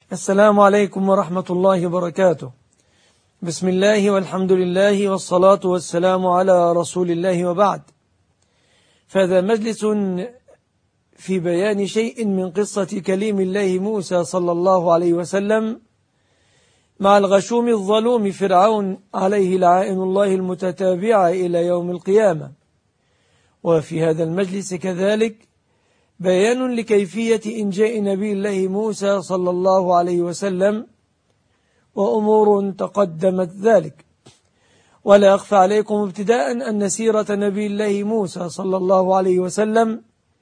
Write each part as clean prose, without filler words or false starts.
السلام عليكم ورحمة الله وبركاته. بسم الله والحمد لله والصلاة والسلام على رسول الله وبعد. فهذا مجلس في بيان شيء من قصة كليم الله موسى صلى الله عليه وسلم مع الغشوم الظلوم فرعون عليه لعائن الله المتتابعة إلى يوم القيامة. وفي هذا المجلس كذلك بيان لكيفية إنجاء نبي الله موسى صلى الله عليه وسلم وأمور تقدمت ذلك. ولا أخفى عليكم ابتداء أن سيرة نبي الله موسى صلى الله عليه وسلم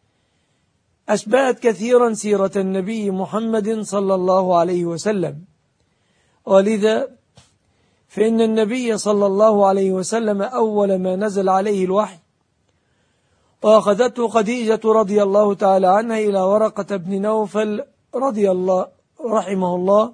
أشبهت كثيرا سيرة النبي محمد صلى الله عليه وسلم، ولذا فإن النبي صلى الله عليه وسلم أول ما نزل عليه الوحي وأخذته خديجة رضي الله تعالى عنها إلى ورقة بن نوفل رضي الله رحمه الله،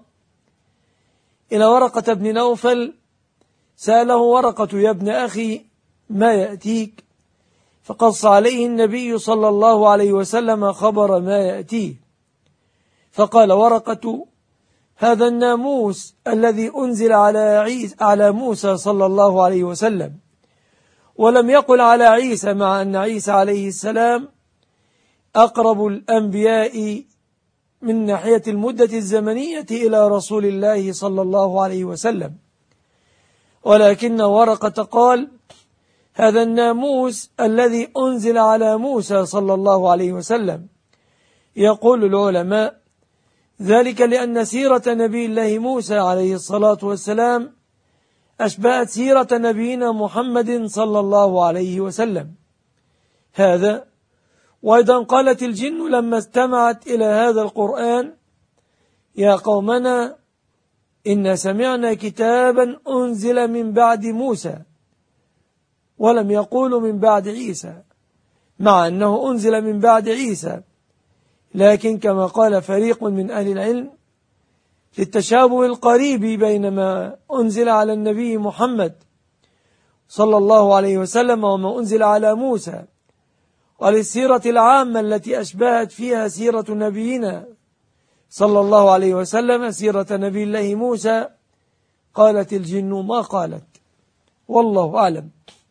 إلى ورقة بن نوفل سأله ورقة: يا ابن أخي ما يأتيك؟ فقص عليه النبي صلى الله عليه وسلم خبر ما يأتيه، فقال ورقة: هذا الناموس الذي أنزل على موسى صلى الله عليه وسلم، ولم يقل على عيسى، مع أن عيسى عليه السلام أقرب الأنبياء من ناحية المدة الزمنية إلى رسول الله صلى الله عليه وسلم، ولكن ورقة قال: هذا الناموس الذي أنزل على موسى صلى الله عليه وسلم. يقول العلماء ذلك لأن سيرة نبي الله موسى عليه الصلاة والسلام أشبهت سيرة نبينا محمد صلى الله عليه وسلم. هذا وأيضا قالت الجن لما استمعت إلى هذا القرآن: يا قومنا إن سمعنا كتابا أنزل من بعد موسى، ولم يقولوا من بعد عيسى، مع أنه أنزل من بعد عيسى، لكن كما قال فريق من أهل العلم للتشابه القريب بين ما أنزل على النبي محمد صلى الله عليه وسلم وما أنزل على موسى، وللسيرة العامة التي أشبهت فيها سيرة نبينا صلى الله عليه وسلم سيرة نبي الله موسى، قالت الجن ما قالت، والله أعلم.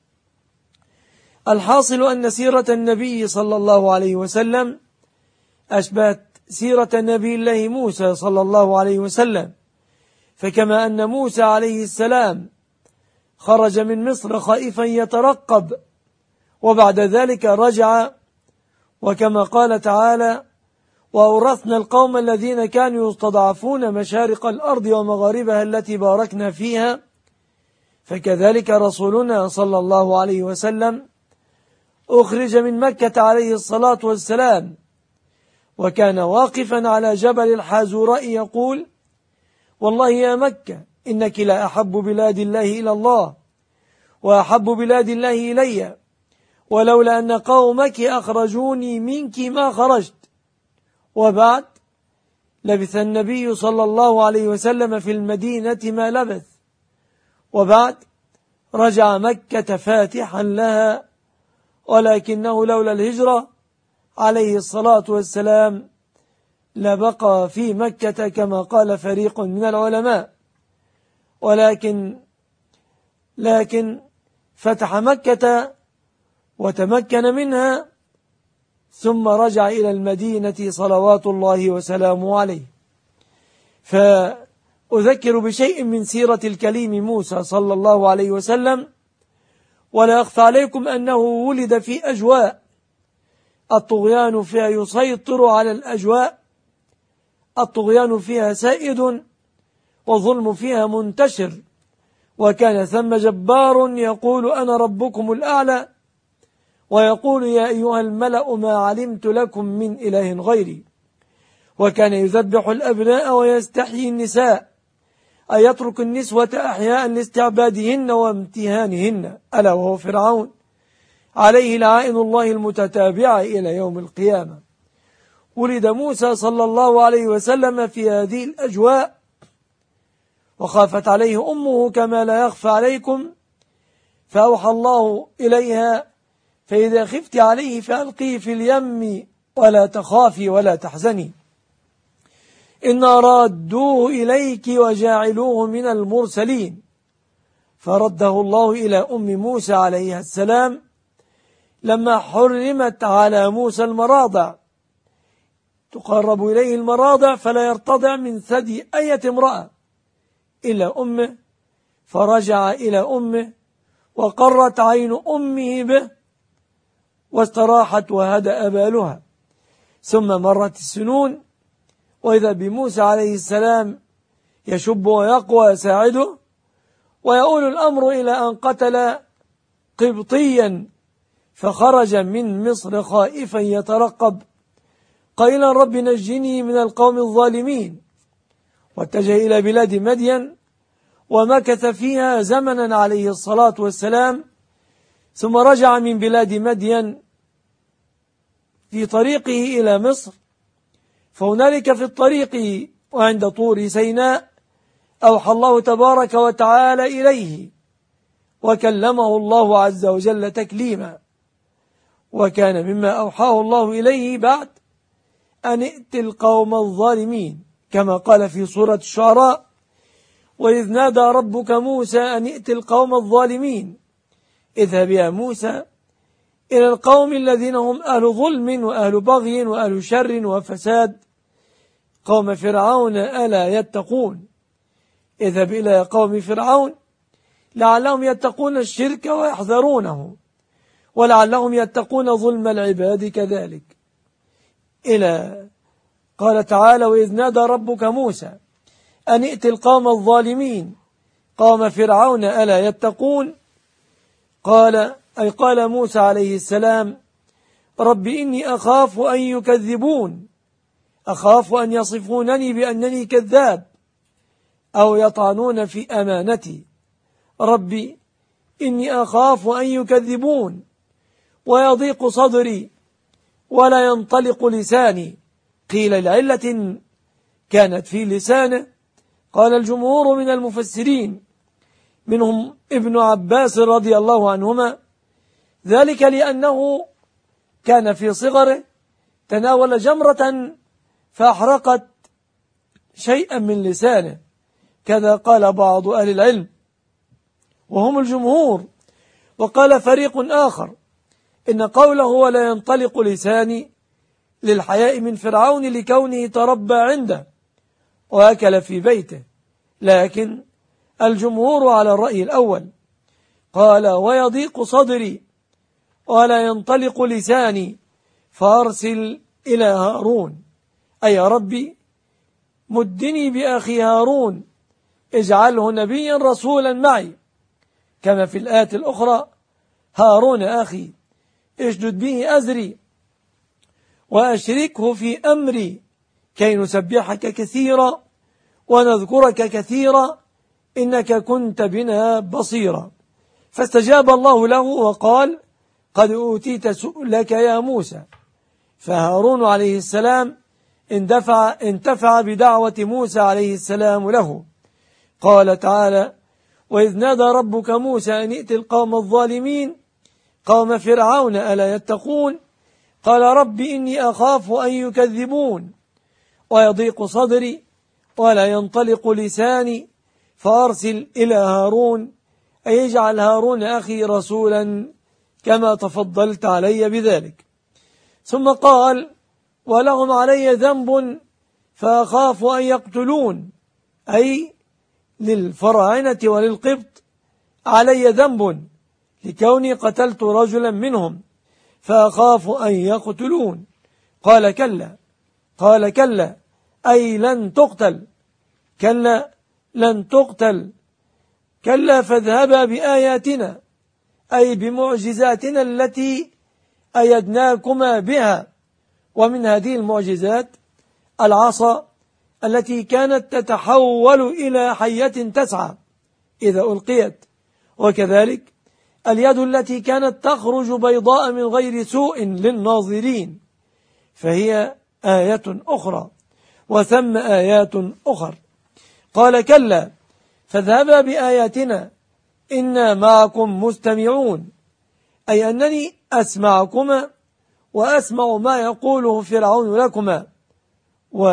الحاصل أن سيرة النبي صلى الله عليه وسلم أشبهت سيرة نبي الله موسى صلى الله عليه وسلم، فكما أن موسى عليه السلام خرج من مصر خائفا يترقب وبعد ذلك رجع، وكما قال تعالى: وأورثنا القوم الذين كانوا يستضعفون مشارق الأرض ومغاربها التي باركنا فيها، فكذلك رسولنا صلى الله عليه وسلم أخرج من مكة عليه الصلاة والسلام، وكان واقفا على جبل الحازوراء يقول: والله يا مكة إنك لا أحب بلاد الله إلى الله وأحب بلاد الله إلي، ولولا أن قومك أخرجوني منك ما خرجت. وبعد لبث النبي صلى الله عليه وسلم في المدينة ما لبث، وبعد رجع مكة فاتحا لها، ولكنه لولا الهجرة عليه الصلاة والسلام لبقى في مكة كما قال فريق من العلماء، لكن فتح مكة وتمكن منها ثم رجع إلى المدينة صلوات الله وسلامه عليه. فأذكر بشيء من سيرة الكليم موسى صلى الله عليه وسلم، ولا أخفى عليكم أنه ولد في أجواء الطغيان فيها يسيطر على الأجواء، الطغيان فيها سائد والظلم فيها منتشر، وكان ثم جبار يقول: أنا ربكم الأعلى، ويقول: يا أيها الملأ ما علمت لكم من إله غيري، وكان يذبح الأبناء ويستحيي النساء، أي يترك النسوة أحياء لاستعبادهن وامتهانهن، ألا وهو فرعون عليه لعائن الله المتتابعة إلى يوم القيامة. ولد موسى صلى الله عليه وسلم في هذه الأجواء، وخافت عليه أمه كما لا يخفى عليكم، فأوحى الله إليها: فإذا خفت عليه فألقيه في اليم ولا تخافي ولا تحزني. إنا رادوه إليك وجاعلوه من المرسلين. فرده الله إلى أم موسى عليه السلام لما حرمت على موسى المراضع، تقرب إليه المراضع فلا يرتضع من ثدي أي امرأة إلا أمه، فرجع إلى أمه وقرت عين أمه به واستراحت وهدأ بالها. ثم مرت السنون وإذا بموسى عليه السلام يشب ويقوى يساعده، ويؤول الأمر إلى أن قتل قبطيا فخرج من مصر خائفا يترقب قائلا رب نجني من القوم الظالمين، واتجه إلى بلاد مدين ومكث فيها زمنا عليه الصلاة والسلام، ثم رجع من بلاد مدين في طريقه إلى مصر. فهنالك في الطريق وعند طور سيناء أوحى الله تبارك وتعالى إليه وكلمه الله عز وجل تكليما. وكان مما أوحاه الله إليه بعد أن ائت القوم الظالمين كما قال في سورة الشعراء وإذ نادى ربك موسى أن ائت القوم الظالمين اذهب يا موسى إلى القوم الذين هم أهل ظلم وأهل بغي وأهل شر وفساد قوم فرعون ألا يتقون. اذهب إلى قوم فرعون لعلهم يتقون الشرك ويحذرونه ولعلهم يتقون ظلم العباد كذلك. إلى قال تعالى وإذ نادى ربك موسى أن ائت القوم الظالمين قوم فرعون ألا يتقون. قال موسى عليه السلام رب إني أخاف أن يكذبون، أخاف أن يصفونني بأنني كذاب أو يطعنون في أمانتي. ربي إني أخاف أن يكذبون ويضيق صدري ولا ينطلق لساني. قيل لعلة كانت في لسانه. قال الجمهور من المفسرين منهم ابن عباس رضي الله عنهما ذلك لأنه كان في صغره تناول جمرة فأحرقت شيئا من لسانه، كذا قال بعض أهل العلم وهم الجمهور. وقال فريق آخر إن قوله ولا ينطلق لساني للحياء من فرعون لكونه تربى عنده وأكل في بيته، لكن الجمهور على الرأي الأول. قال ويضيق صدري ولا ينطلق لساني فأرسل إلى هارون، أي ربي مدني بأخي هارون اجعله نبيا رسولا معي، كما في الآية الأخرى هارون أخي اشدد به أزري وأشركه في أمري كي نسبحك كثيرا ونذكرك كثيرا إنك كنت بنا بصيرا. فاستجاب الله له وقال قد أوتيت سؤلك يا موسى. فهارون عليه السلام انتفع بدعوة موسى عليه السلام له. قال تعالى وإذ نادى ربك موسى أن ائت القوم الظالمين قوم فرعون ألا يتقون. قال رب إني أخاف أن يكذبون ويضيق صدري ولا ينطلق لساني فأرسل إلى هارون، أي يجعل هارون أخي رسولا كما تفضلت علي بذلك. ثم قال ولهم علي ذنب فأخاف أن يقتلون، أي للفراعنة وللقبط علي ذنب لكوني قتلت رجلا منهم فأخاف أن يقتلون. قال كلا أي لن تقتل، كلا لن تقتل، كلا فاذهبا بآياتنا أي بمعجزاتنا التي أيدناكما بها. ومن هذه المعجزات العصا التي كانت تتحول إلى حية تسعى إذا ألقيت، وكذلك اليد التي كانت تخرج بيضاء من غير سوء للناظرين، فهي آية أخرى وثم آيات أخر. قال كلا فاذهبا بآياتنا إنا معكم مستمعون، أي أنني أسمعكما وأسمع ما يقوله فرعون لكما،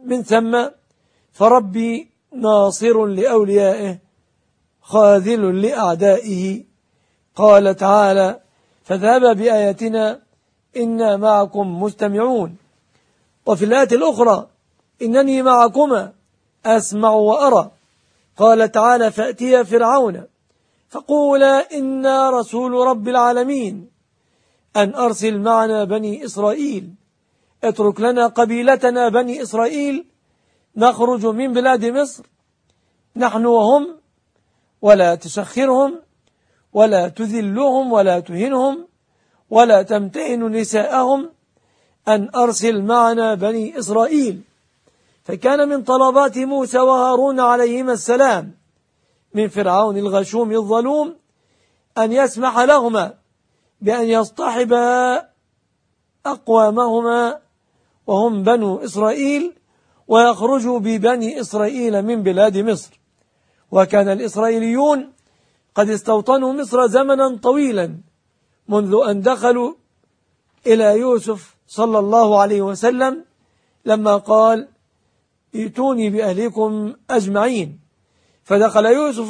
من ثم فربي ناصر لأوليائه خاذل لأعدائه. قال تعالى: فاذهبا بآياتنا إنا معكم مستمعون. وفي الآية الأخرى: إنني معكما أسمع وأرى. قال تعالى: فأتيا فرعون فقولا إنا رسول رب العالمين أن أرسل معنا بني إسرائيل، اترك لنا قبيلتنا بني إسرائيل نخرج من بلاد مصر نحن وهم، ولا تسخرهم ولا تذلهم ولا تهنهم ولا تمتهن نساءهم، أن أرسل معنا بني إسرائيل. فكان من طلبات موسى وهارون عليهما السلام من فرعون الغشوم الظلوم أن يسمح لهما بأن يصطحبا أقوامهما وهم بنو إسرائيل ويخرجوا ببني إسرائيل من بلاد مصر. وكان الإسرائيليون قد استوطنوا مصر زمنا طويلا منذ أن دخلوا إلى يوسف صلى الله عليه وسلم لما قال: ائتوني بأهلكم أجمعين. فدخل يوسف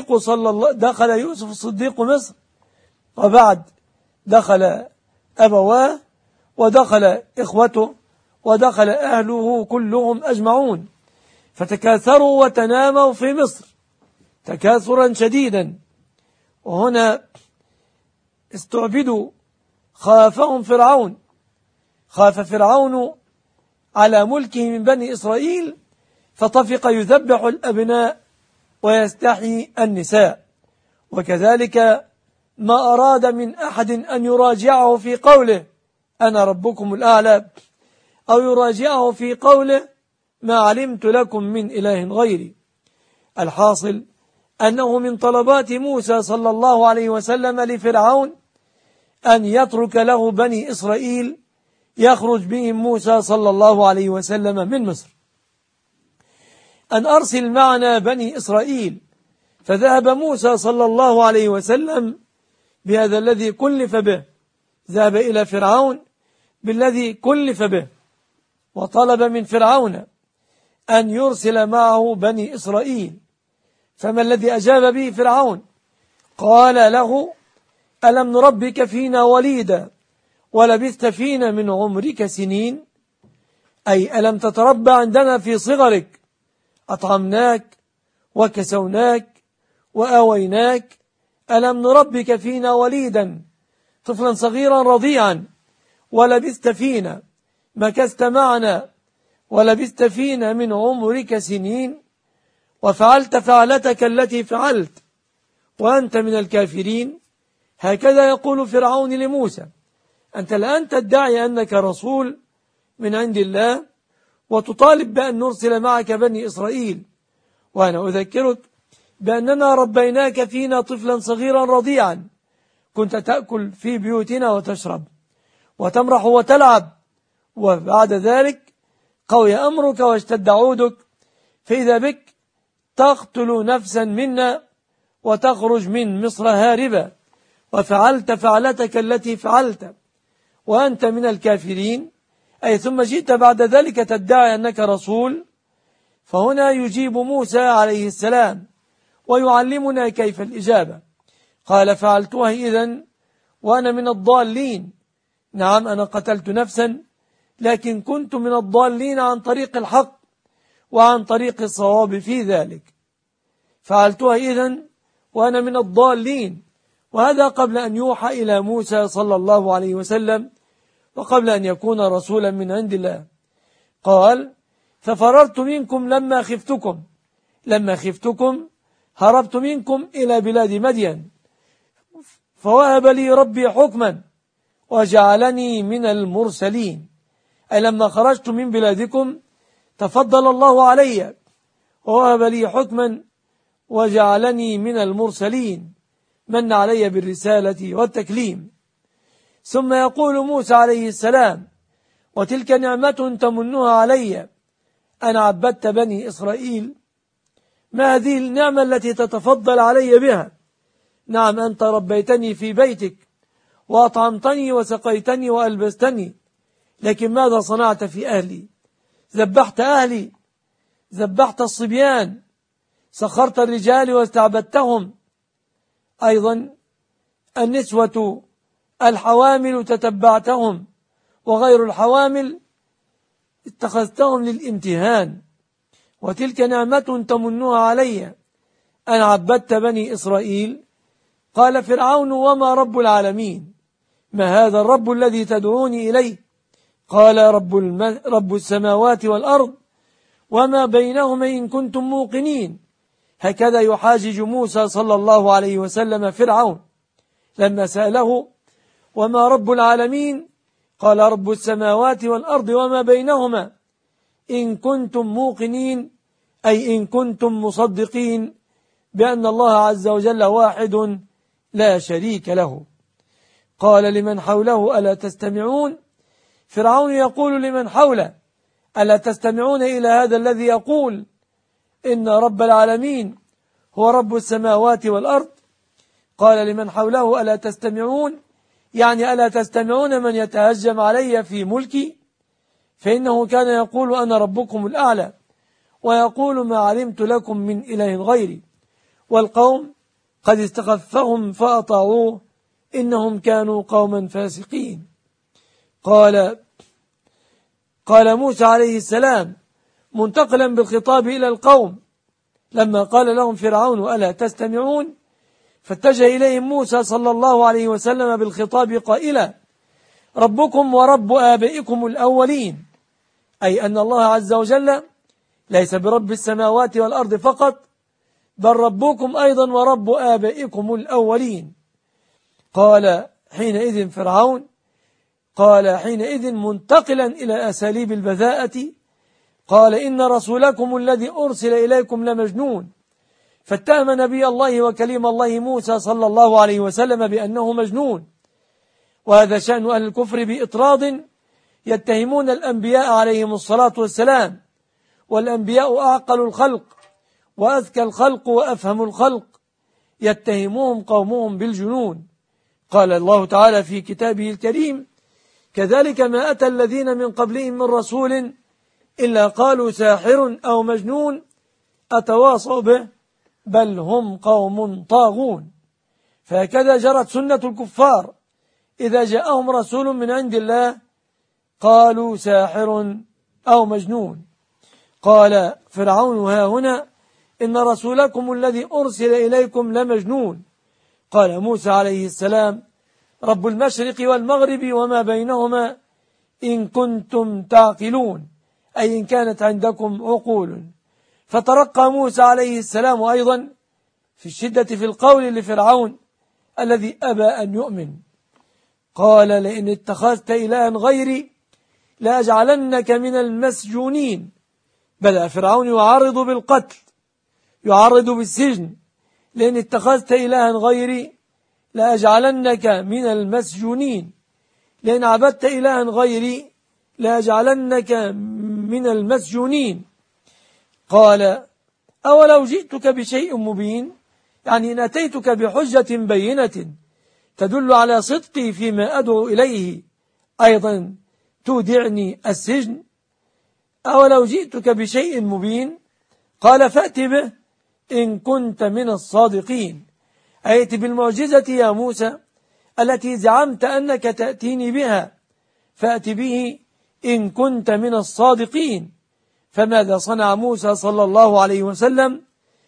الصديق مصر، وبعد دخل أبواه ودخل إخوته ودخل أهله كلهم أجمعون، فتكاثروا وتناموا في مصر تكاثرا شديدا. وهنا استعبدوا، خافهم فرعون، خاف فرعون على ملكه من بني إسرائيل فطفق يذبح الأبناء ويستحيي النساء. وكذلك ما أراد من أحد أن يراجعه في قوله أنا ربكم الأعلى، أو يراجعه في قوله ما علمت لكم من إله غيري. الحاصل أنه من طلبات موسى صلى الله عليه وسلم لفرعون أن يترك له بني إسرائيل يخرج بهم موسى صلى الله عليه وسلم من مصر. أن أرسل معنا بني إسرائيل. فذهب موسى صلى الله عليه وسلم بهذا الذي كلف به، ذهب إلى فرعون بالذي كلف به، وطلب من فرعون أن يرسل معه بني إسرائيل. فما الذي أجاب به فرعون؟ قال له: ألم نربك فينا وليدا ولبثت فينا من عمرك سنين؟ أي ألم تتربى عندنا في صغرك، أطعمناك وكسوناك وآويناك، ألم نربك فينا وليدا طفلا صغيرا رضيعا، ولبثت فينا، مكثت معنا ولبثت فينا من عمرك سنين، وفعلت فعلتك التي فعلت وأنت من الكافرين. هكذا يقول فرعون لموسى: أنت الآن تدعي أنك رسول من عند الله وتطالب بأن نرسل معك بني إسرائيل، وأنا أذكرك بأننا ربيناك فينا طفلا صغيرا رضيعا، كنت تأكل في بيوتنا وتشرب وتمرح وتلعب، وبعد ذلك قوي أمرك واشتد عودك، فإذا بك تقتل نفسا منا وتخرج من مصر هاربا، وفعلت فعلتك التي فعلت وأنت من الكافرين. أي ثم جئت بعد ذلك تدعي أنك رسول. فهنا يجيب موسى عليه السلام ويعلمنا كيف الإجابة. قال: فعلتها إذن وأنا من الضالين. نعم، أنا قتلت نفسا، لكن كنت من الضالين عن طريق الحق وعن طريق الصواب في ذلك. فعلتها إذن وأنا من الضالين، وهذا قبل أن يوحى إلى موسى صلى الله عليه وسلم وقبل أن يكون رسولا من عند الله. قال: ففررت منكم لما خفتكم هربت منكم إلى بلاد مدين، فوهب لي ربي حكما وجعلني من المرسلين. أي لما خرجت من بلادكم تفضل الله علي ووهب لي حكما وجعلني من المرسلين، من علي بالرسالة والتكليم. ثم يقول موسى عليه السلام: وتلك نعمة تمنها علي أن عبدت بني إسرائيل. ما هذه النعمة التي تتفضل علي بها؟ نعم، أنت ربيتني في بيتك وأطعمتني وسقيتني وألبستني، لكن ماذا صنعت في أهلي؟ ذبحت أهلي، ذبحت الصبيان، سخرت الرجال واستعبدتهم. أيضا النسوة الحوامل تتبعتهم، وغير الحوامل اتخذتهم للامتهان. وتلك نعمة تمنها علي أن عبدت بني إسرائيل. قال فرعون: وما رب العالمين؟ ما هذا الرب الذي تدعوني إليه؟ قال: رب السماوات والأرض وما بينهما إن كنتم موقنين. هكذا يحاجج موسى صلى الله عليه وسلم فرعون لما سأله: وما رب العالمين؟ قال: رب السماوات والأرض وما بينهما إن كنتم موقنين، أي إن كنتم مصدقين بأن الله عز وجل واحد لا شريك له. قال لمن حوله: ألا تستمعون؟ فرعون يقول لمن حوله: ألا تستمعون إلى هذا الذي يقول إن رب العالمين هو رب السماوات والأرض؟ قال لمن حوله: ألا تستمعون؟ يعني ألا تستمعون من يتهجم علي في ملكي؟ فإنه كان يقول: أنا ربكم الأعلى، ويقول: ما علمت لكم من إله غيري. والقوم قد استخفهم فأطاعوه، إنهم كانوا قوما فاسقين. قال موسى عليه السلام منتقلا بالخطاب إلى القوم لما قال لهم فرعون: ألا تستمعون؟ فاتجه إليهم موسى صلى الله عليه وسلم بالخطاب قائلا: ربكم ورب آبائكم الأولين، أي أن الله عز وجل ليس برب السماوات والأرض فقط، بل ربكم أيضا ورب آبائكم الأولين. قال حينئذ منتقلا إلى أساليب البذاءة: قال: إن رسولكم الذي أرسل إليكم لمجنون. فاتهم نبي الله وكليم الله موسى صلى الله عليه وسلم بأنه مجنون. وهذا شأن أهل الكفر بإطراد، يتهمون الأنبياء عليهم الصلاة والسلام، والأنبياء أعقل الخلق وأذكى الخلق وأفهم الخلق، يتهمهم قومهم بالجنون. قال الله تعالى في كتابه الكريم: كذلك ما أتى الذين من قبلهم من رسول إلا قالوا ساحر أو مجنون أتواصوا به بل هم قوم طاغون. فهكذا جرت سنة الكفار، إذا جاءهم رسول من عند الله قالوا ساحر أو مجنون. قال فرعون ها هنا: إن رسولكم الذي أرسل إليكم لمجنون. قال موسى عليه السلام: رب المشرق والمغرب وما بينهما إن كنتم تعقلون، أي إن كانت عندكم عقول. فترقى موسى عليه السلام أيضا في الشدة في القول لفرعون الذي أبى أن يؤمن. قال: لئن اتخذت إلها غيري لأجعلنك من المسجونين. بدأ فرعون يعارض بالقتل، يعارض بالسجن: لئن اتخذت إلها غيري لأجعلنك من المسجونين، لئن عبدت إلها غيري لأجعلنك من المسجونين. قال: أولو جئتك بشيء مبين؟ يعني إن أتيتك بحجة بينة تدل على صدقي فيما أدعو إليه أيضا تودعني السجن؟ أولو جئتك بشيء مبين؟ قال: فأت به إن كنت من الصادقين. أيت بالمعجزة يا موسى التي زعمت أنك تأتيني بها، فأت به إن كنت من الصادقين. فماذا صنع موسى صلى الله عليه وسلم؟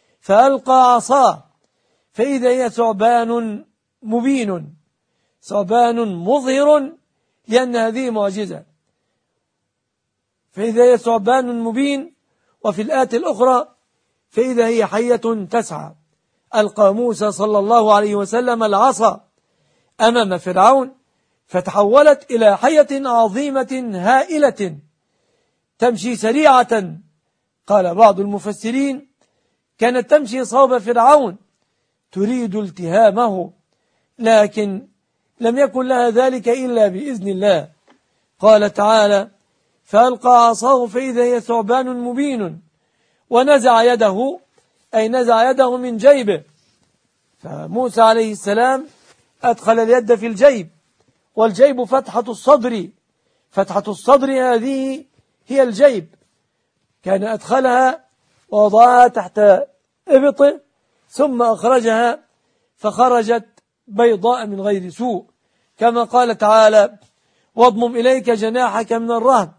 فألقى عصاه فإذا هي ثعبان مبين، ثعبان مظهر لأن هذه معجزة، فإذا هي ثعبان مبين. وفي الآية الأخرى: فإذا هي حية تسعى. ألقى موسى صلى الله عليه وسلم العصا أمام فرعون فتحولت إلى حية عظيمة هائلة تمشي سريعة. قال بعض المفسرين: كانت تمشي صوب فرعون تريد التهامه، لكن لم يكن لها ذلك إلا بإذن الله. قال تعالى: فألقى عصاه فإذا هي ثعبان مبين ونزع يده، أي نزع يده من جيبه. فموسى عليه السلام أدخل اليد في الجيب، والجيب فتحة الصدر، فتحة الصدر هذه هي الجيب، كان أدخلها ووضعها تحت إبطه ثم أخرجها فخرجت بيضاء من غير سوء، كما قال تعالى: واضمم إليك جناحك من الرهب.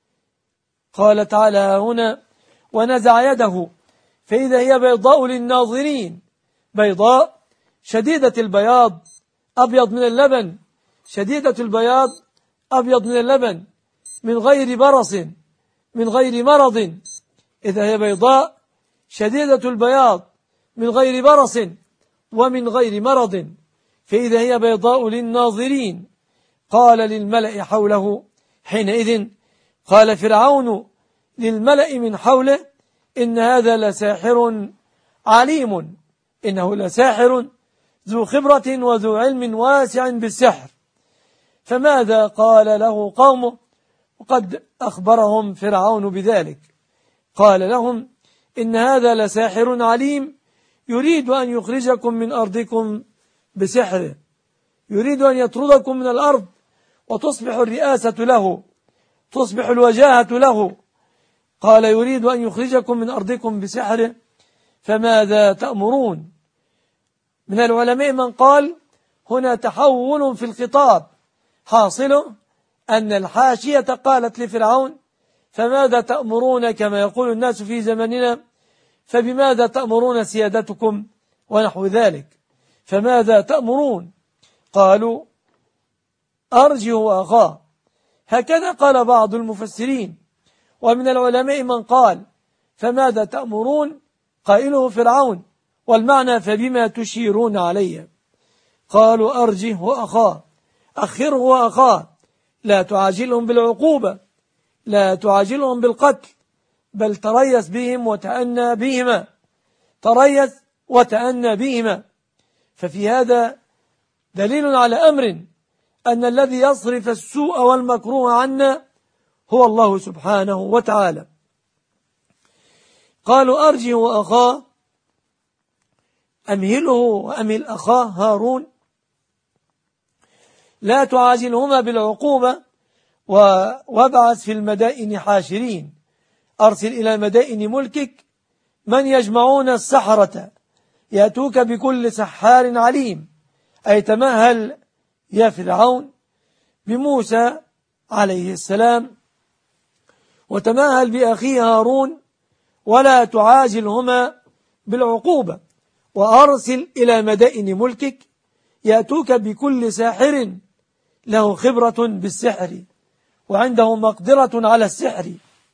قال تعالى هنا: ونزع يده فإذا هي بيضاء للناظرين، بيضاء شديدة البياض أبيض من اللبن، شديدة البياض أبيض من اللبن، من غير برص من غير مرض. إذا هي بيضاء شديدة البياض من غير برص ومن غير مرض، فإذا هي بيضاء للناظرين. قال للملأ حوله حينئذ، قال فرعون للملأ من حوله: إن هذا لساحر عليم، إنه لساحر ذو خبرة وذو علم واسع بالسحر. فماذا قال له قومه وقد أخبرهم فرعون بذلك؟ قال لهم: إن هذا لساحر عليم يريد أن يخرجكم من أرضكم بسحره، يريد أن يطردكم من الأرض وتصبح الرئاسة له، تصبح الوجاهة له. قال: يريد أن يخرجكم من أرضكم بسحره، فماذا تأمرون؟ من العلماء من قال هنا تحول في الخطاب، حاصله أن الحاشية قالت لفرعون: فماذا تأمرون، كما يقول الناس في زمننا: فبماذا تأمرون سيادتكم ونحو ذلك. فماذا تأمرون؟ قالوا: أرجه وأخاه. هكذا قال بعض المفسرين. ومن العلماء من قال: فماذا تأمرون قائله فرعون، والمعنى فبما تشيرون علي. قالوا: أرجه وأخاه، أخره وأخاه، لا تعاجلهم بالعقوبة، لا تعاجلهم بالقتل، بل تريث بهم وتأنى بهما، تريث وتأنى بهما. ففي هذا دليل على أمر، أن الذي يصرف السوء والمكروه عنا هو الله سبحانه وتعالى. قالوا: أرجه وأخاه، أمهله وأمهل أخاه هارون، لا تعاجلهما بالعقوبة، وابعث في المدائن حاشرين، أرسل إلى مدائن ملكك من يجمعون السحرة يأتوك بكل سحار عليم. أي تمهل يا فرعون بموسى عليه السلام، وتمهل بأخيه هارون، ولا تعاجلهما بالعقوبة، وأرسل إلى مدائن ملكك يأتوك بكل ساحر له خبرة بالسحر وعنده مقدرة على السحر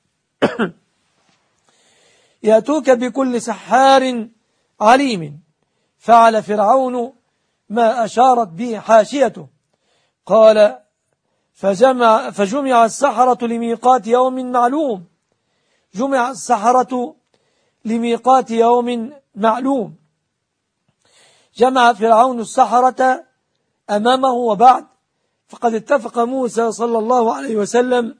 يأتوك بكل سحار عليم. فعل فرعون ما أشارت به حاشيته. قال: فجمع السحرة لميقات يوم معلوم، جمع السحرة لميقات يوم معلوم. جمع فرعون السحرة أمامه وبعد، فقد اتفق موسى صلى الله عليه وسلم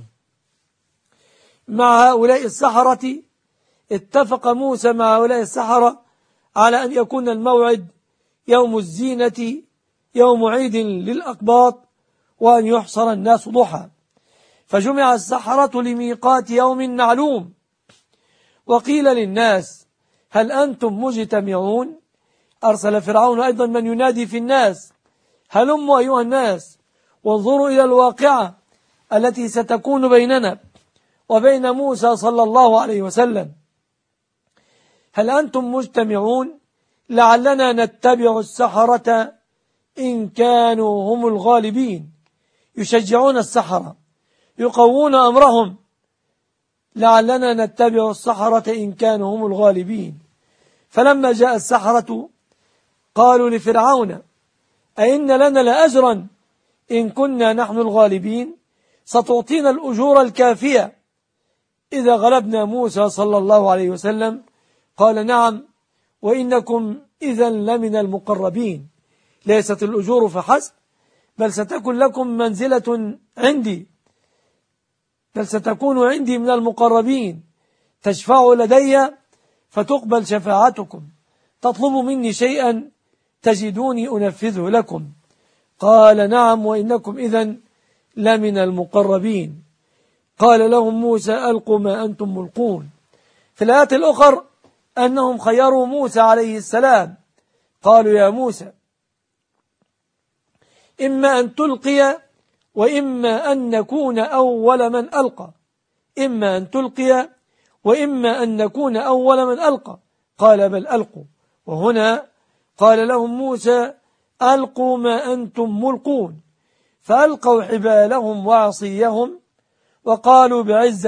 مع هؤلاء السحرة، اتفق موسى مع هؤلاء السحرة على أن يكون الموعد يوم الزينة، يوم عيد للأقباط، وأن يحصر الناس ضحى. فجمع السحرة لميقات يوم معلوم. وقيل للناس: هل أنتم مجتمعون؟ أرسل فرعون أيضا من ينادي في الناس: هلموا أيها الناس وانظروا إلى الواقعة التي ستكون بيننا وبين موسى صلى الله عليه وسلم. هل أنتم مجتمعون لعلنا نتبع السحرة إن كانوا هم الغالبين؟ يشجعون السحرة، يقوون أمرهم: لعلنا نتبع السحرة إن كانوا هم الغالبين. فلما جاء السحرة قالوا لفرعون: أئن لنا لأجرا إن كنا نحن الغالبين؟ ستعطينا الأجور الكافية إذا غلبنا موسى صلى الله عليه وسلم؟ قال: نعم، وإنكم إذا لمن المقربين. ليست الأجور فحسب، بل ستكون لكم منزلة عندي، بل ستكون عندي من المقربين، تشفعوا لدي فتقبل شفاعتكم، تطلبوا مني شيئا تجدوني أنفذه لكم. قال: نعم، وإنكم إذن لمن المقربين. قال لهم موسى ألقوا ما أنتم ملقون. في الآيات الأخرى أنهم خيروا موسى عليه السلام، قالوا يا موسى إما أن تلقي وإما أن نكون أول من ألقى، إما أن تلقي وإما أن نكون أول من ألقى. قال بل ألقوا. وهنا قال لهم موسى ألقوا ما أنتم ملقون، فألقوا حبالهم وعصيهم وقالوا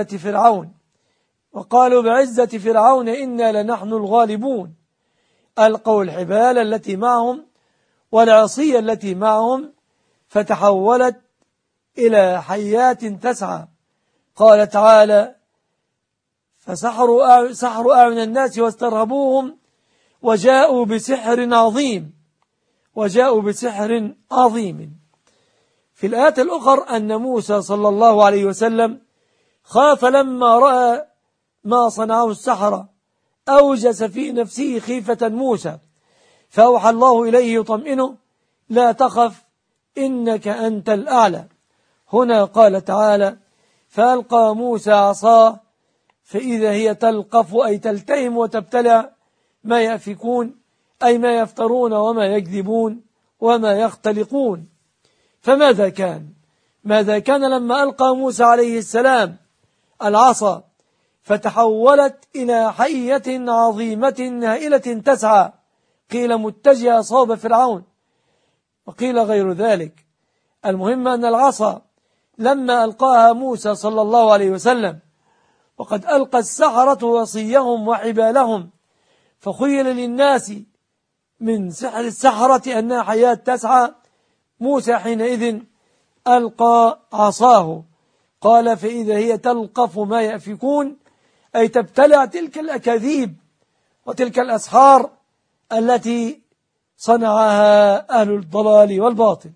بعزة فرعون إنا لنحن الغالبون. ألقوا الحبال التي معهم والعصي التي معهم فتحولت إلى حيات تسعى. قال تعالى فسحروا أعين الناس واسترهبوهم وجاءوا بسحر عظيم. في الآيات الأخرى أن موسى صلى الله عليه وسلم خاف لما رأى ما صنعه السحرة، أوجس في نفسه خيفة موسى، فأوحى الله إليه يطمئنه لا تخف إنك أنت الأعلى. هنا قال تعالى فألقى موسى عصاه فإذا هي تلقف أي تلتهم وتبتلع ما يأفكون أي ما يفترون وما يكذبون وما يختلقون. فماذا كان؟ ماذا كان لما ألقى موسى عليه السلام العصا فتحولت إلى حية عظيمة هائلة تسعى، قيل متجهة صوب فرعون وقيل غير ذلك. المهم أن العصا لما ألقاها موسى صلى الله عليه وسلم وقد ألقى السحرة وصيهم وحبالهم، فخيل للناس من سحر السحرة أنها حياة تسعى، موسى حينئذ ألقى عصاه. قال فإذا هي تلقف ما يأفكون أي تبتلع تلك الأكاذيب وتلك الأسحار التي صنعها أهل الضلال والباطل.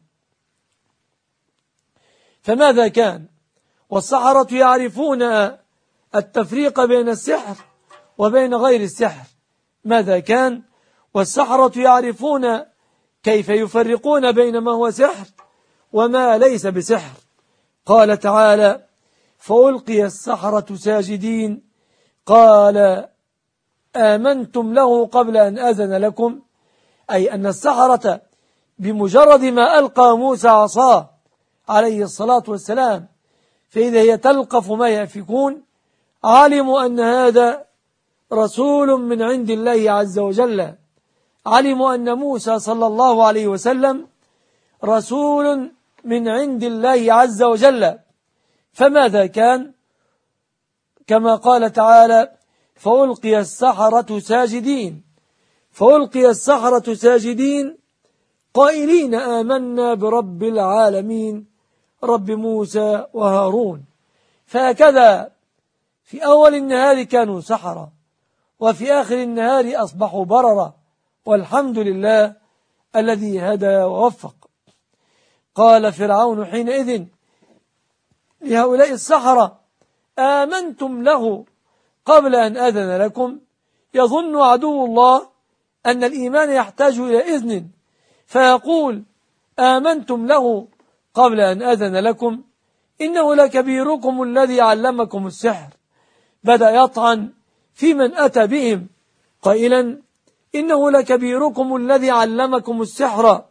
فماذا كان؟ والسحرة يعرفون التفريق بين السحر وبين غير السحر. ماذا كان؟ والسحرة يعرفون كيف يفرقون بين ما هو سحر وما ليس بسحر. قال تعالى فألقي السحرة ساجدين قال آمنتم له قبل أن أذن لكم، أي أن السحرة بمجرد ما ألقى موسى عصاه عليه الصلاة والسلام فإذا هي تلقف ما يأفكون علموا أن هذا رسول من عند الله عز وجل، علموا أن موسى صلى الله عليه وسلم رسول من عند الله عز وجل. فماذا كان؟ كما قال تعالى فألقي السحرة ساجدين قائلين آمنا برب العالمين رب موسى وهارون. فهكذا في أول النهار كانوا سحرة وفي آخر النهار أصبحوا بررة، والحمد لله الذي هدى ووفق. قال فرعون حينئذ لهؤلاء السحرة آمنتم له قبل أن أذن لكم. يظن عدو الله أن الإيمان يحتاج إلى إذن، فيقول آمنتم له قبل أن أذن لكم إنه لكبيركم الذي علمكم السحر. بدأ يطعن في من أتى بهم قائلا إنه لكبيركم الذي علمكم السحر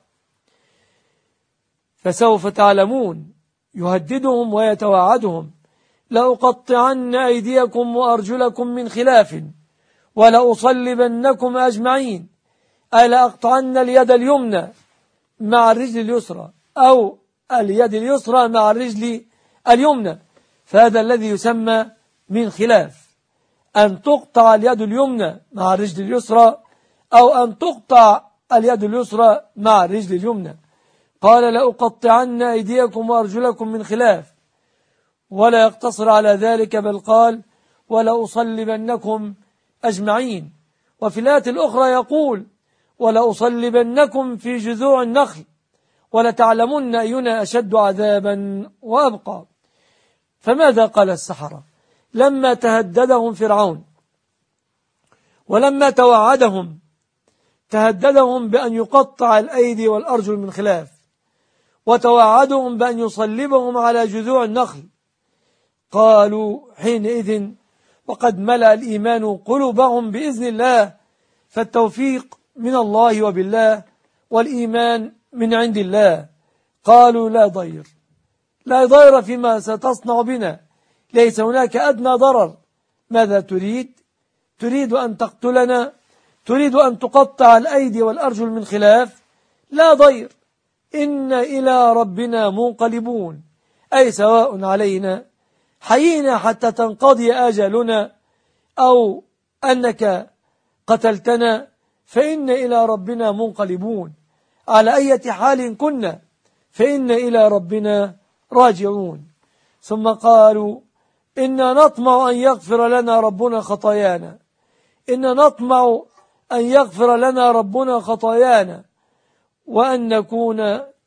فسوف تعلمون. يهددهم ويتوعدهم لأقطعن أيديكم وأرجلكم من خلاف ولأصلبنكم أجمعين، أي لأقطعن اليد اليمنى مع الرجل اليسرى أو اليد اليسرى مع الرجل اليمنى، فهذا الذي يسمى من خلاف، أن تقطع اليد اليمنى مع الرجل اليسرى أو أن تقطع اليد اليسرى مع الرجل اليمنى. قال لأقطعن أيديكم وأرجلكم من خلاف، ولا يقتصر على ذلك بل قال ولأصلبنكم أجمعين. وفي الآية الأخرى يقول ولأصلبنكم في جذوع النخل ولتعلمن أينا أشد عذابا وأبقى. فماذا قال السحرة لما تهددهم فرعون ولما توعدهم؟ تهددهم بأن يقطع الأيدي والأرجل من خلاف، وتوعدهم بأن يصلبهم على جذوع النخل. قالوا حينئذ وقد ملأ الإيمان قلوبهم بإذن الله، فالتوفيق من الله وبالله، والإيمان من عند الله. قالوا لا ضير فيما ستصنع بنا، ليس هناك أدنى ضرر. ماذا تريد؟ تريد أن تقتلنا؟ تريد أن تقطع الأيدي والأرجل من خلاف؟ لا ضير، إن إلى ربنا منقلبون، أي سواء علينا حيينا حتى تنقضي أجلنا أو أنك قتلتنا، فإن إلى ربنا منقلبون، على أي حال كنا فإن إلى ربنا راجعون. ثم قالوا إنا نطمع أن يغفر لنا ربنا خطايانا، إنا نطمع أن يغفر لنا ربنا خطايانا وأن نكون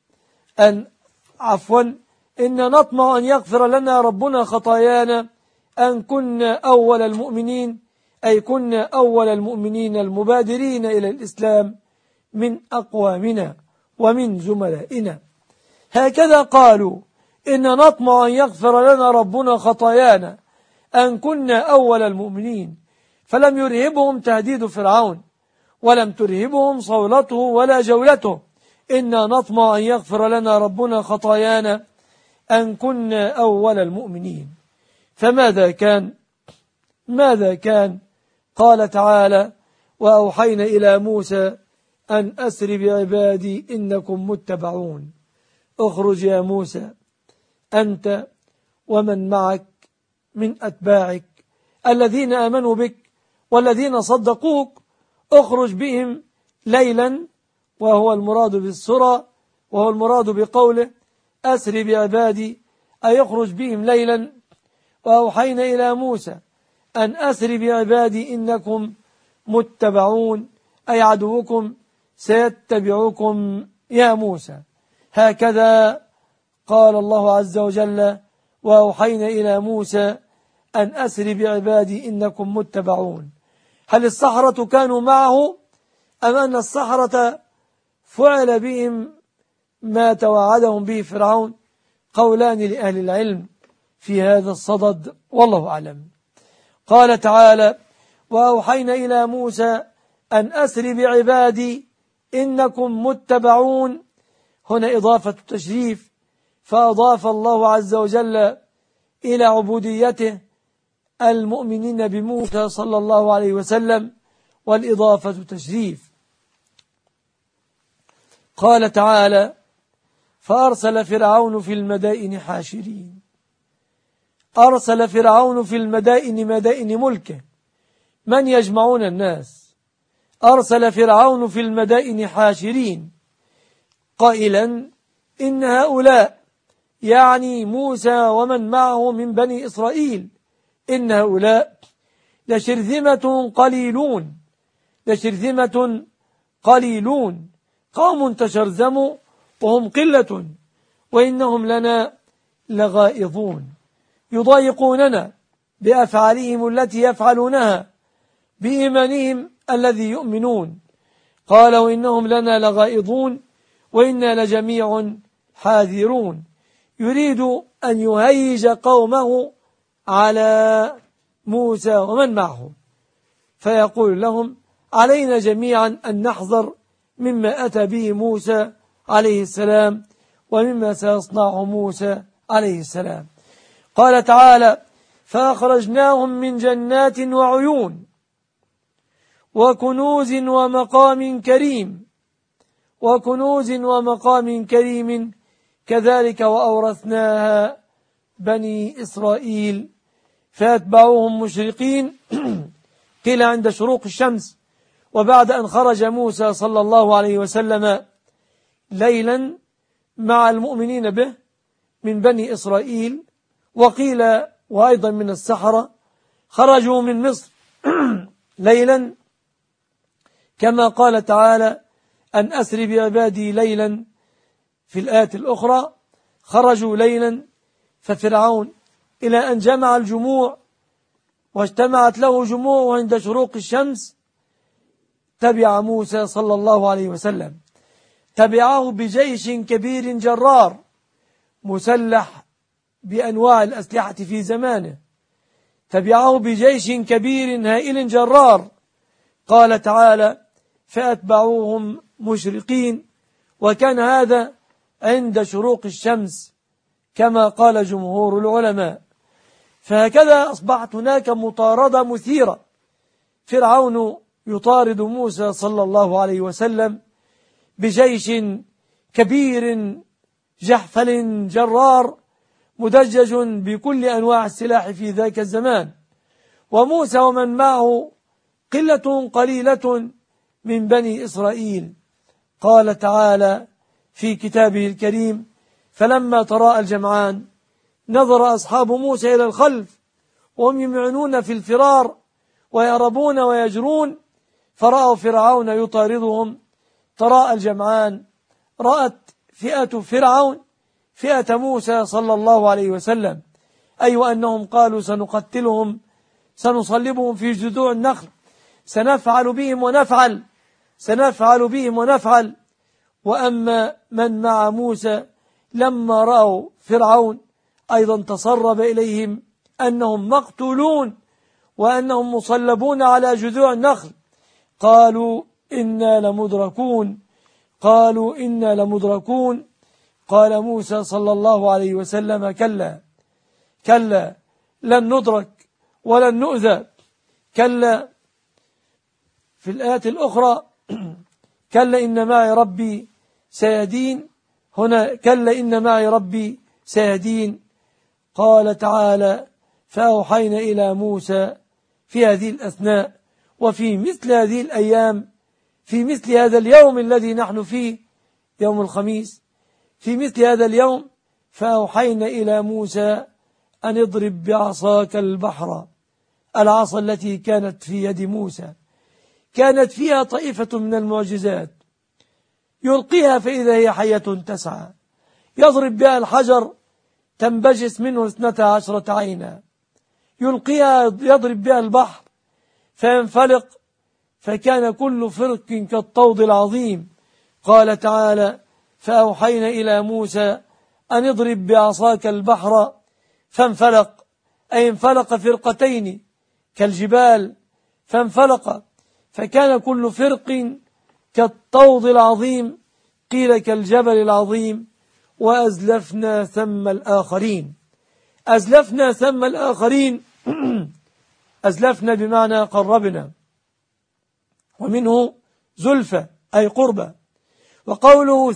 إنا نطمع أن يغفر لنا ربنا خطايانا أن كنا أول المؤمنين، أي كنا أول المؤمنين المبادرين إلى الإسلام من أقوامنا ومن زملائنا. هكذا قالوا إن نطمع أن يغفر لنا ربنا خطايانا أن كنا أول المؤمنين، فلم يرهبهم تهديد فرعون، ولم ترهبهم صولته ولا جولته. إنا نطمع أن يغفر لنا ربنا خطايانا أن كنا أول المؤمنين. فماذا كان؟ ماذا كان؟ قال تعالى: وأوحينا إلى موسى أن أسر بعبادي إنكم متبعون. اخرج يا موسى أنت ومن معك من أتباعك الذين آمنوا بك والذين صدقوك، اخرج بهم ليلا، وهو المراد بالسرى، وهو المراد بقوله أسر بعبادي، أي يخرج بهم ليلا. وأوحينا إلى موسى أن أسر بعبادي إنكم متبعون، أي عدوكم سيتبعكم يا موسى. هكذا قال الله عز وجل: وأوحينا إلى موسى أن أسر بعبادي إنكم متبعون. هل السحرة كانوا معه أم أن السحرة فعل بهم ما توعدهم به فرعون؟ قولان لأهل العلم في هذا الصدد، والله أعلم. قال تعالى: وأوحينا إلى موسى أن أسر بعبادي إنكم متبعون. هنا إضافة تشريف، فأضاف الله عز وجل إلى عبوديته المؤمنين بموسى صلى الله عليه وسلم، والإضافة تشريف. قال تعالى: فأرسل فرعون في المدائن حاشرين. أرسل فرعون في المدائن، مدائن ملكه، من يجمعون الناس. أرسل فرعون في المدائن حاشرين قائلا: إن هؤلاء، يعني موسى ومن معه من بني إسرائيل، إن هؤلاء لشرذمة قليلون، لشرذمة قليلون، قوم تشرذموا وهم قلة، وإنهم لنا لغائظون، يضايقوننا بأفعالهم التي يفعلونها بإيمانهم الذي يؤمنون. قالوا إنهم لنا لغائظون وإنا لجميع حاذرون. يريد أن يهيج قومه على موسى ومن معه، فيقول لهم: علينا جميعا أن نحذر مما أتى به موسى عليه السلام ومما سيصنعه موسى عليه السلام. قال تعالى: فأخرجناهم من جنات وعيون وكنوز ومقام كريم، وكنوز ومقام كريم كذلك وأورثناها بني إسرائيل فأتبعوهم مشرقين. قيل عند شروق الشمس، وبعد أن خرج موسى صلى الله عليه وسلم ليلا مع المؤمنين به من بني إسرائيل، وقيل وأيضا من السحرة، خرجوا من مصر ليلا كما قال تعالى: أن أسر بعبادي ليلا. في الآية الأخرى خرجوا ليلا، ففرعون إلى أن جمع الجموع واجتمعت له جموع عند شروق الشمس تبع موسى صلى الله عليه وسلم، تبعه بجيش كبير جرار مسلح بأنواع الأسلحة في زمانه، تبعه بجيش كبير هائل جرار. قال تعالى: فأتبعوهم مشرقين، وكان هذا عند شروق الشمس كما قال جمهور العلماء. فهكذا أصبحت هناك مطاردة مثيرة، فرعون يطارد موسى صلى الله عليه وسلم بجيش كبير جحفل جرار مدجج بكل أنواع السلاح في ذاك الزمان، وموسى ومن معه قلة قليلة من بني إسرائيل. قال تعالى في كتابه الكريم: فلما تراءى الجمعان نظر أصحاب موسى إلى الخلف وهم يمعنون في الفرار ويهربون ويجرون، فرأوا فرعون يطاردهم. تراءى الجمعان، رأت فئة فرعون فئة موسى صلى الله عليه وسلم، أي وأنهم قالوا: سنقتلهم، سنصلبهم في جذوع النخل، سنفعل بهم ونفعل. وأما من مع موسى لما رأوا فرعون أيضا تسرب إليهم أنهم مقتولون وأنهم مصلبون على جذوع النخل، قالوا: إنا لمدركون. قال موسى صلى الله عليه وسلم: كلا لن ندرك ولن نؤذى. كلا. في الآية الأخرى: كلا إن معي ربي سيهدين. هنا: كلا إن معي ربي سيهدين. قال تعالى: فأوحينا إلى موسى في هذه الأثناء وفي مثل هذه الأيام، في مثل هذا اليوم الذي نحن فيه يوم الخميس، في مثل هذا اليوم فأوحينا إلى موسى أن اضرب بعصاك البحر. العصا التي كانت في يد موسى كانت فيها طائفة من المعجزات، يلقيها فإذا هي حية تسعى، يضرب بها الحجر تنبجس منه 12 عينا، يضرب بها البحر فينفلق، فكان كل فرق كالطود العظيم. قال تعالى: فأوحينا إلى موسى أن اضرب بعصاك البحر فانفلق، أي انفلق فرقتين كالجبال، فانفلق فكان كل فرق كالطود العظيم، قيل كالجبل العظيم. وأزلفنا ثم الآخرين. أزلفنا بمعنى قربنا، ومنه زلفة أي قربة. وقوله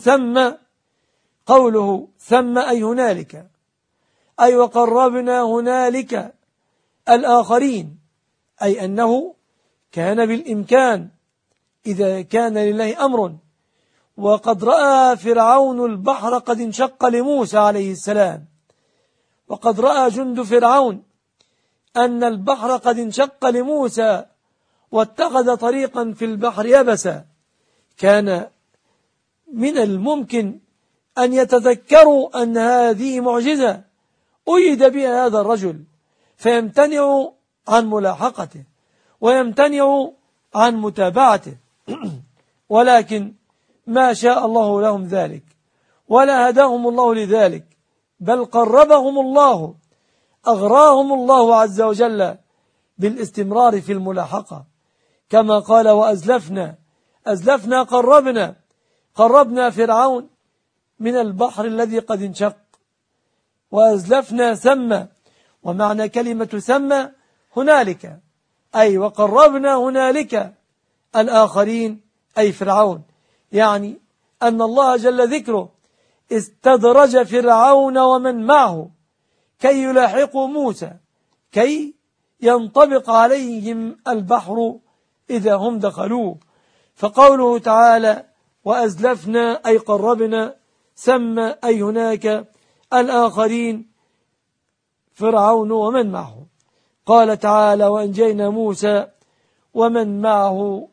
ثم أي هنالك، أي وقربنا هنالك الآخرين، أي أنه كان بالإمكان إذا كان لله أمر. وقد رأى فرعون البحر قد انشق لموسى عليه السلام، وقد رأى جند فرعون أن البحر قد انشق لموسى واتخذ طريقا في البحر يبسا. كان من الممكن أن يتذكروا أن هذه معجزة أيد بها هذا الرجل، فيمتنعوا عن ملاحقته ويمتنعوا عن متابعته، ولكن ما شاء الله لهم ذلك، ولا هداهم الله لذلك، بل قربهم الله، أغراهم الله عز وجل بالاستمرار في الملاحقة، كما قال: وأزلفنا قربنا فرعون من البحر الذي قد انشق. وأزلفنا ثم، ومعنى كلمة ثم هنالك، أي وقربنا هنالك الآخرين، أي فرعون، يعني أن الله جل ذكره استدرج فرعون ومن معه كي يلاحقوا موسى، كي ينطبق عليهم البحر إذا هم دخلوه. فقوله تعالى: وأزلفنا أي قربنا، ثم أي هناك الآخرين، فرعون ومن معه. قال تعالى: وأنجينا موسى ومن معه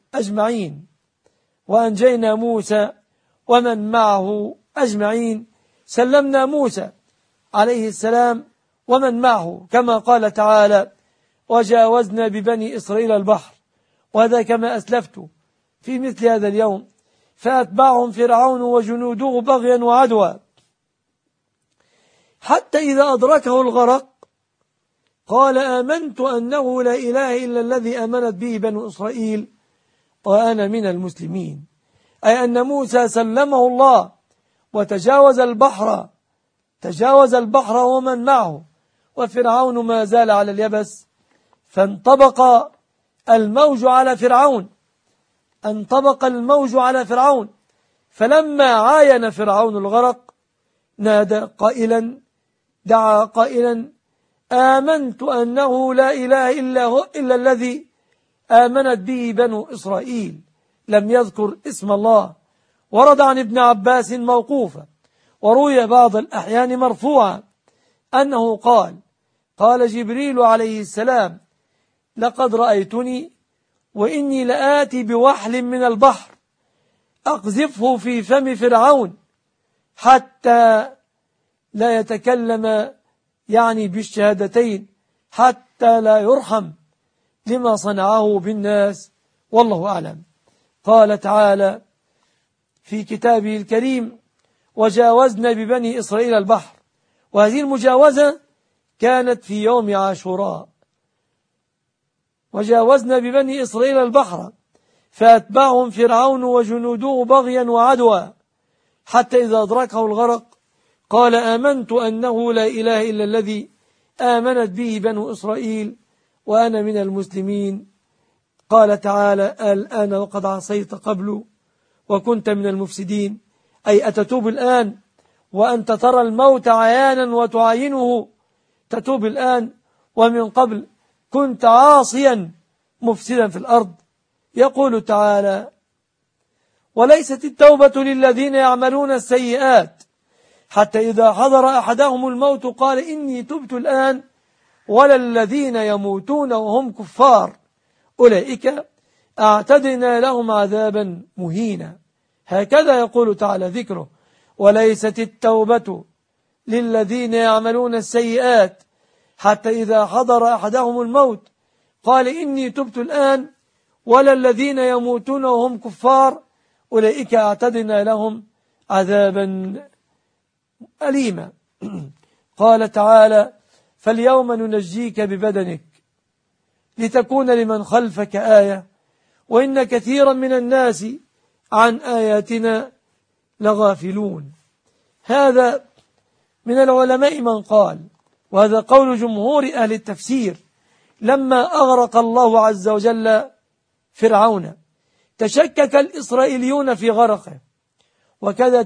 أجمعين. سلمنا موسى عليه السلام ومن معه، كما قال تعالى: وجاوزنا ببني إسرائيل البحر. وهذا كما أسلفت في مثل هذا اليوم، فأتبعهم فرعون وجنوده بغيا وعدوى. حتى إذا أدركه الغرق قال آمنت أنه لا إله إلا الذي آمنت به بنو إسرائيل وأنا من المسلمين. أي أن موسى سلمه الله وتجاوز البحر ومن معه، وفرعون ما زال على اليبس، فانطبق الموج على فرعون، فلما عاين فرعون الغرق دعا قائلا آمنت أنه لا إله إلا الذي آمنت به بنو إسرائيل. لم يذكر اسم الله. ورد عن ابن عباس موقوفا، وروي بعض الأحيان مرفوعا، أنه قال جبريل عليه السلام لقد رأيتني وإني لآتي بوحل من البحر أقذفه في فم فرعون حتى لا يتكلم، يعني بالشهادتين، حتى لا يرحم لما صنعه بالناس، والله أعلم. قال تعالى في كتابه الكريم وجاوزنا ببني إسرائيل البحر، وهذه المجاوزة كانت في يوم عاشوراء. وجاوزنا ببني إسرائيل البحر فأتبعهم فرعون وجنوده بغيا وعدوا حتى إذا أدركه الغرق قال آمنت أنه لا إله إلا الذي آمنت به بنو إسرائيل وأنا من المسلمين. قال تعالى الآن وقد عصيت قبل وكنت من المفسدين، أي أتتوب الآن وأنت ترى الموت عيانا وتعاينه، تتوب الآن ومن قبل كنت عاصيا مفسدا في الأرض. يقول تعالى وليست التوبة للذين يعملون السيئات حتى إذا حضر أحدهم الموت قال إني تبت الآن، ولا الذين يموتون وهم كفار أولئك أعتدنا لهم عذابا مهينا. هكذا يقول تعالى ذكره وليست التوبة للذين يعملون السيئات حتى إذا حضر أحدهم الموت قال إني تبت الآن، ولا الذين يموتون وهم كفار أولئك أعتدنا لهم عذابا أليما. قال تعالى فاليوم ننجيك ببدنك لتكون لمن خلفك آية وإن كثيرا من الناس عن آياتنا لغافلون. هذا من العلماء من قال، وهذا قول جمهور أهل التفسير، لما أغرق الله عز وجل فرعون تشكك الإسرائيليون في غرقه، وكذا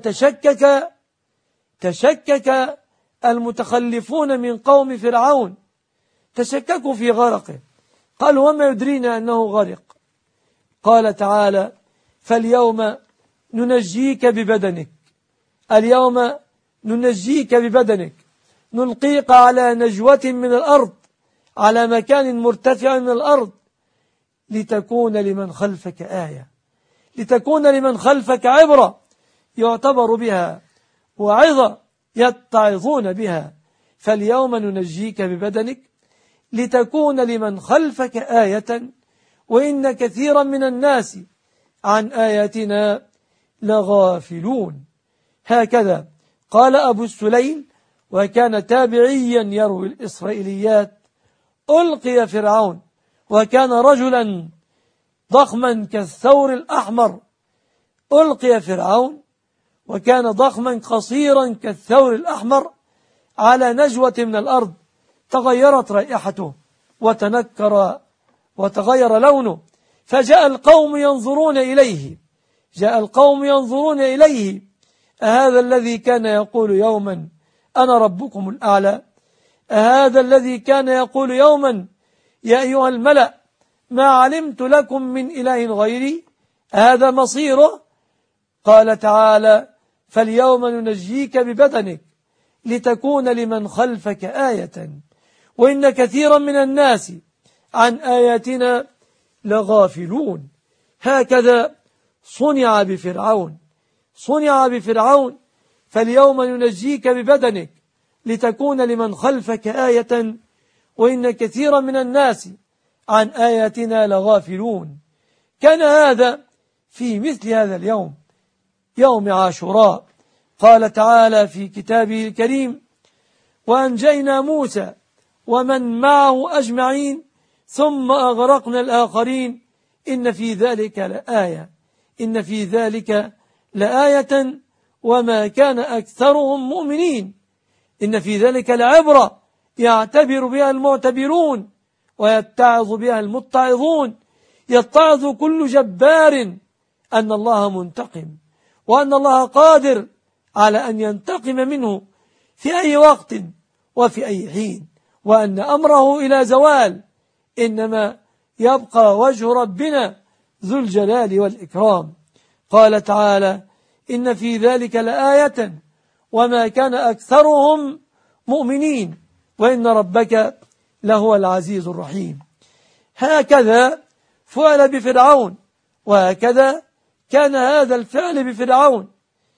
تشكك المتخلفون من قوم فرعون، تشككوا في غرقه، قالوا وما يدرينا أنه غرق. قال تعالى فاليوم ننجيك ببدنك، اليوم ننجيك ببدنك، نلقيك على نجوة من الأرض، على مكان مرتفع من الأرض، لتكون لمن خلفك آية، لتكون لمن خلفك عبرة يعتبر بها وعظة يتعظون بها. فاليوم ننجيك ببدنك لتكون لمن خلفك آية وإن كثيرا من الناس عن آياتنا لغافلون. هكذا قال أبو السليل، وكان تابعيا يروي الإسرائيليات، ألقي فرعون وكان رجلا ضخما كالثور الأحمر، ألقي فرعون وكان ضخما قصيرا كالثور الأحمر على نجوة من الأرض، تغيرت رائحته وتنكر وتغير لونه، فجاء القوم ينظرون إليه، أهذا الذي كان يقول يوما أنا ربكم الأعلى، أهذا الذي كان يقول يوما يا أيها الملأ ما علمت لكم من إله غيري، هذا مصيره. قال تعالى فاليوم ننجيك ببدنك لتكون لمن خلفك آية وإن كثيرا من الناس عن آياتنا لغافلون. هكذا صنع بفرعون، فاليوم ننجيك ببدنك لتكون لمن خلفك آية وإن كثيرا من الناس عن آياتنا لغافلون. كان هذا في مثل هذا اليوم، يوم عاشوراء. قال تعالى في كتابه الكريم وأنجينا موسى ومن معه أجمعين ثم أغرقنا الآخرين إن في ذلك لآية إن في ذلك لآية وما كان أكثرهم مؤمنين إن في ذلك لعبرة يعتبر بها المعتبرون ويتعظ بها المتعظون. يتعظ كل جبار أن الله منتقم وأن الله قادر على أن ينتقم منه في أي وقت وفي أي حين، وأن أمره إلى زوال، إنما يبقى وجه ربنا ذو الجلال والإكرام. قال تعالى: إن في ذلك لآية وما كان أكثرهم مؤمنين وإن ربك لهو العزيز الرحيم. هكذا فعل بفرعون، وهكذا كان هذا الفعل بفرعون.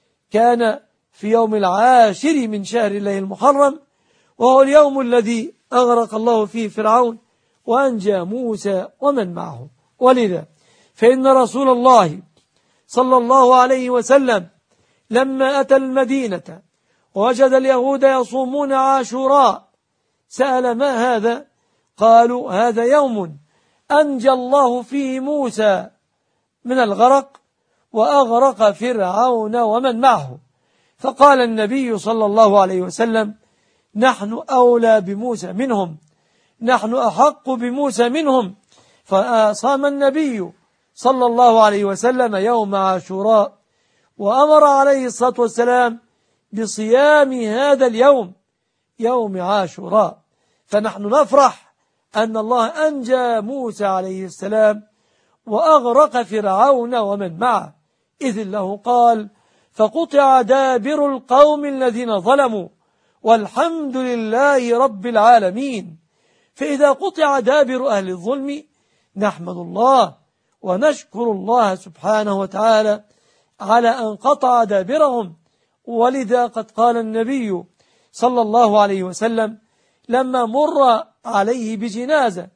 كان في يوم 10 من شهر الله المحرم، وهو اليوم الذي أغرق الله فيه فرعون وأنجى موسى ومن معه. ولذا فإن رسول الله صلى الله عليه وسلم لما أتى المدينة ووجد اليهود يصومون عاشوراء سأل: ما هذا؟ قالوا: هذا يوم أنجى الله فيه موسى من الغرق وأغرق فرعون ومن معه. فقال النبي صلى الله عليه وسلم: نحن أولى بموسى منهم، نحن أحق بموسى منهم. فصام النبي صلى الله عليه وسلم يوم عاشوراء، وأمر عليه الصلاة والسلام بصيام هذا اليوم، يوم عاشوراء. فنحن نفرح أن الله أنجى موسى عليه السلام وأغرق فرعون ومن معه، إذ الله قال: فقطع دابر القوم الذين ظلموا والحمد لله رب العالمين. فإذا قطع دابر أهل الظلم نحمد الله ونشكر الله سبحانه وتعالى على أن قطع دابرهم. ولذا قد قال النبي صلى الله عليه وسلم لما مر عليه بجنازة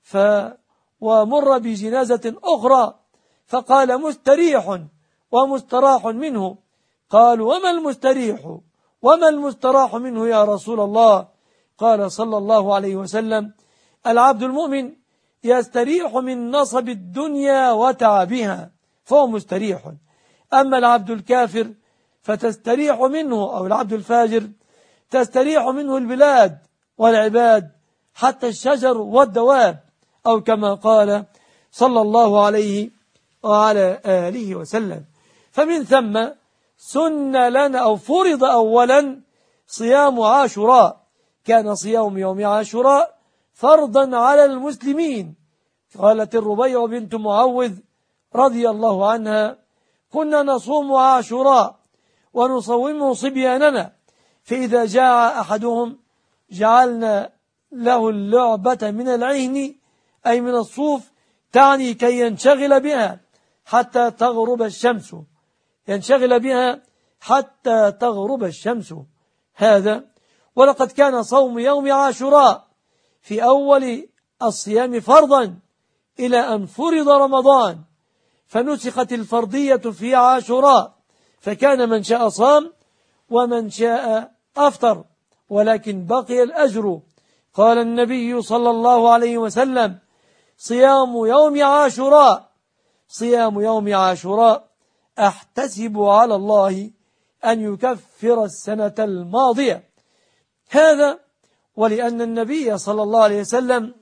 ومر بجنازة أخرى فقال: مستريح ومستراح منه. قالوا: وما المستريح وما المستراح منه يا رسول الله؟ قال صلى الله عليه وسلم: العبد المؤمن يستريح من نصب الدنيا وتعبها فهو مستريح، أما العبد الكافر فتستريح منه، أو العبد الفاجر تستريح منه البلاد والعباد حتى الشجر والدواب، أو كما قال صلى الله عليه وعلى آله وسلم. فمن ثم سن لنا أو فرض أولا صيام عاشوراء. كان صيام يوم عاشوراء فرضا على المسلمين. قالت الربيع بنت معوذ رضي الله عنها: كنا نصوم عاشوراء ونصومه صبياننا، فإذا جاع أحدهم جعلنا له اللعبة من العهن أي من الصوف، تعني كي ينشغل بها حتى تغرب الشمس، ينشغل بها حتى تغرب الشمس. هذا ولقد كان صوم يوم عاشوراء في أول الصيام فرضا إلى أن فرض رمضان، فنسخت الفرضية في عاشوراء، فكان من شاء صام ومن شاء أفطر، ولكن بقي الأجر. قال النبي صلى الله عليه وسلم: صيام يوم عاشوراء، صيام يوم عاشوراء أحتسب على الله أن يكفر السنة الماضية. هذا ولأن النبي صلى الله عليه وسلم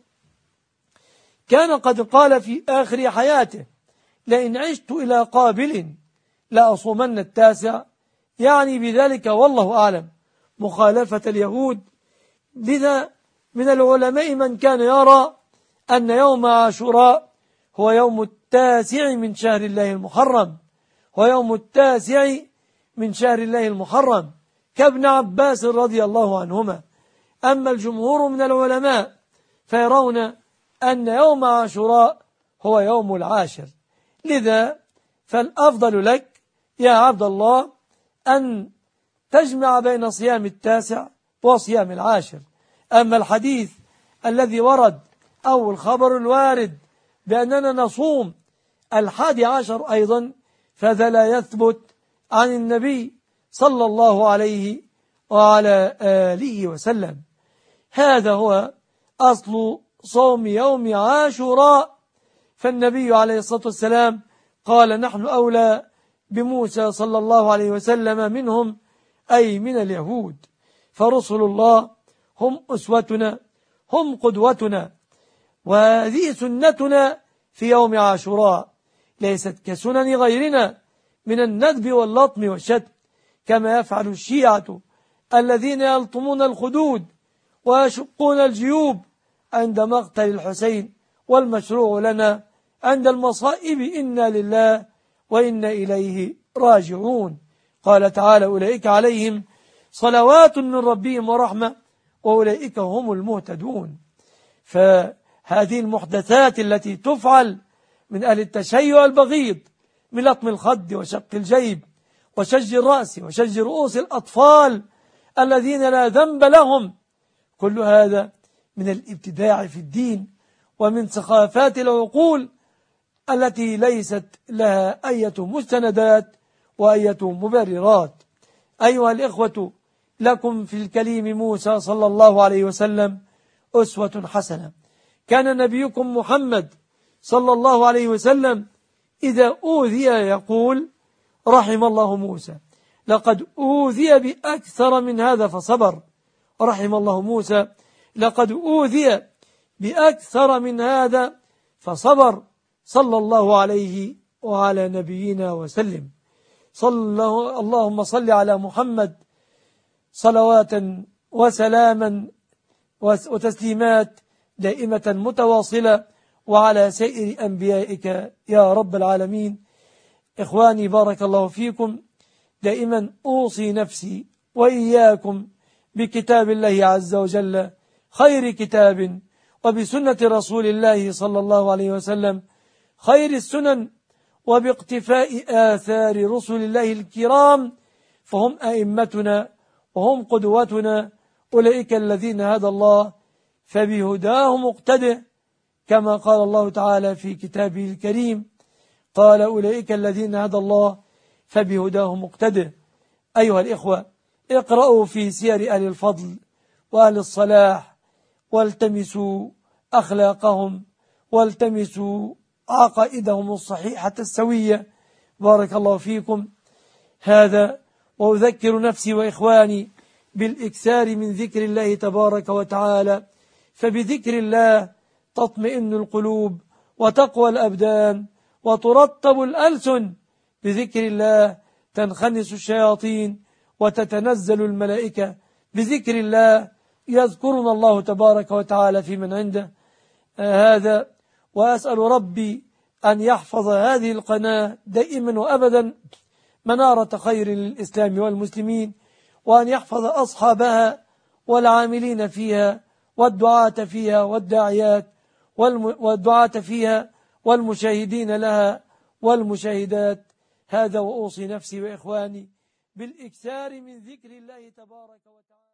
كان قد قال في آخر حياته: لئن عشت إلى قابل لأصومن التاسع، يعني بذلك والله أعلم مخالفة اليهود. لذا من العلماء من كان يرى أن يوم عاشوراء هو يوم 9 من شهر الله المحرم، ويوم 9 من شهر الله المحرم كابن عباس رضي الله عنهما. أما الجمهور من العلماء فيرون أن يوم عاشوراء هو يوم 10. لذا فالأفضل لك يا عبد الله أن تجمع بين صيام 9 وصيام 10. أما الحديث الذي ورد أو الخبر الوارد بأننا نصوم 11 أيضا، فذا لا يثبت عن النبي صلى الله عليه وعلى آله وسلم. هذا هو أصل صوم يوم عاشوراء. فالنبي عليه الصلاة والسلام قال: نحن أولى بموسى صلى الله عليه وسلم منهم، أي من اليهود، فرسل الله هم أسوتنا، هم قدوتنا، وهذه سنتنا في يوم عاشوراء، ليست كسنن غيرنا من الندب واللطم والشتم كما يفعل الشيعة الذين يلطمون الخدود ويشقون الجيوب عند مقتل الحسين، والمشروع لنا عند المصائب إنا لله وإنا إليه راجعون. قال تعالى: أولئك عليهم صلوات من ربهم ورحمة وأولئك هم المهتدون. فهذه المحدثات التي تفعل من أهل التشيع البغيض، من لطم الخد وشق الجيب وشج الرأس وشج رؤوس الأطفال الذين لا ذنب لهم، كل هذا من الابتداع في الدين ومن سخافات العقول التي ليست لها أي مستندات وأي مبررات. أيها الإخوة، لكم في الكليم موسى صلى الله عليه وسلم أسوة حسنة. كان نبيكم محمد صلى الله عليه وسلم إذا أوذي يقول: رحم الله موسى، لقد أوذي بأكثر من هذا فصبر. رحم الله موسى، لقد أوذي بأكثر من هذا فصبر. صلى الله عليه وعلى نبينا وسلم. اللهم صل على محمد صلوات وسلاما وتسليمات دائمة متواصلة، وعلى سائر أنبيائك يا رب العالمين. إخواني، بارك الله فيكم. دائما أوصي نفسي وإياكم بكتاب الله عز وجل خير كتاب، وبسنة رسول الله صلى الله عليه وسلم خير السنن، وباقتفاء آثار رسل الله الكرام، فهم أئمتنا وهم قدوتنا. أولئك الذين هدى الله فبهداه مقتده، كما قال الله تعالى في كتابه الكريم، قال: أولئك الذين هدى الله فبهداه مقتده. أيها الإخوة، اقرأوا في سير أهل الفضل وأهل الصلاح، والتمسوا أخلاقهم، والتمسوا عقائدهم الصحيحة السوية. بارك الله فيكم. هذا وأذكر نفسي وإخواني بالإكثار من ذكر الله تبارك وتعالى، فبذكر الله تطمئن القلوب وتقوى الأبدان وترطب الألسن. بذكر الله تنخنس الشياطين وتتنزل الملائكة. بذكر الله يذكرنا الله تبارك وتعالى في من عنده. هذا وأسأل ربي أن يحفظ هذه القناة دائما وأبدا منارة خير للإسلام والمسلمين، وأن يحفظ أصحابها والعاملين فيها والدعاة فيها والدعاة فيها والمشاهدين لها والمشاهدات. هذا وأوصي نفسي وإخواني بالإكثار من ذكر الله تبارك وتعالى.